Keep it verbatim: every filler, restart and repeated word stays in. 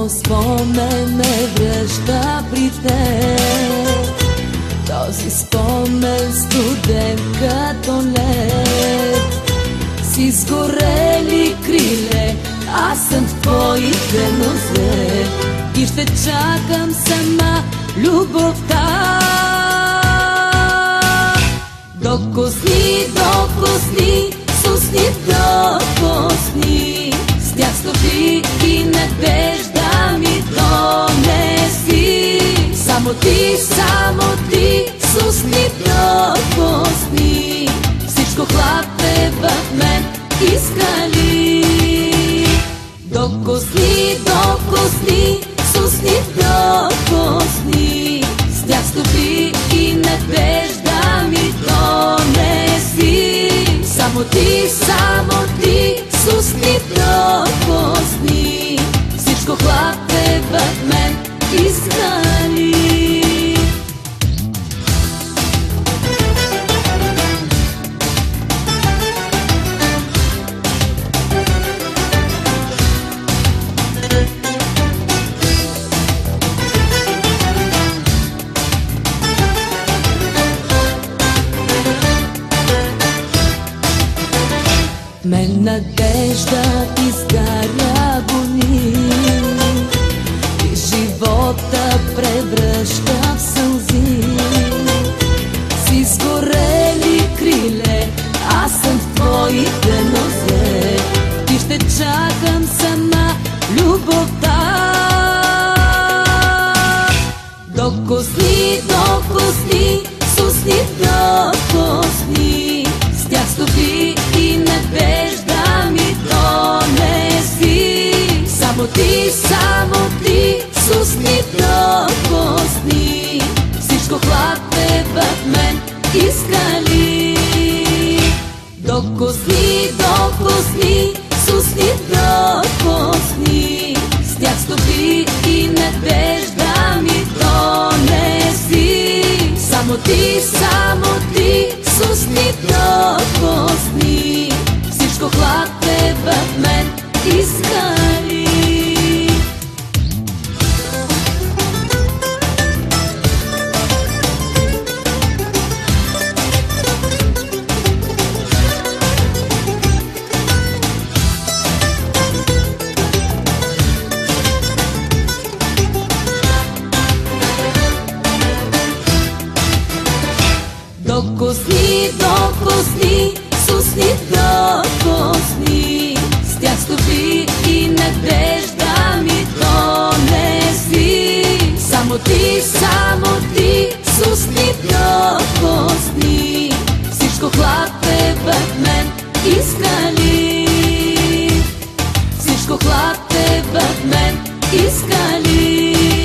спомен ме връща при теб. Този спомен студен като лед. С изгорели криле, аз съм в твоите нозе и ще чакам сама любовта. Докосни, докосни, с усни докосни, с тях стопи и надежда ми донеси. Само ти, само ти, с усни докосни, всичко хлапе в мен искали. Докосни, докосни, с усни докосни, с тях стопи и надежда ми донеси. Само ти, само ти, с усни докосни, всичко хлапе в мен искали. Мен надежда изгаря гони и живота превръща в сълзи. С изгорели криле, аз съм в твоите нозе и ще чакам сама любовта. Докосни, докосни, с усни докосни, с тях стопи и надежда ми донеси. Само ти, само ти, с усни докосни, всичко хлапе в мен искали. Докосни, докосни, с усни докосни, с тях стопи и надежда ми донеси. Само ти, само ти, с усни докосни, всичко хлапе в мен искали. Докосни, докосни, с усни докосни, с тях стопи и надежда ми донеси. Само ти, само ти, с усни докосни, всичко хлапе в мен искали. Всичко хлапе в мен искали.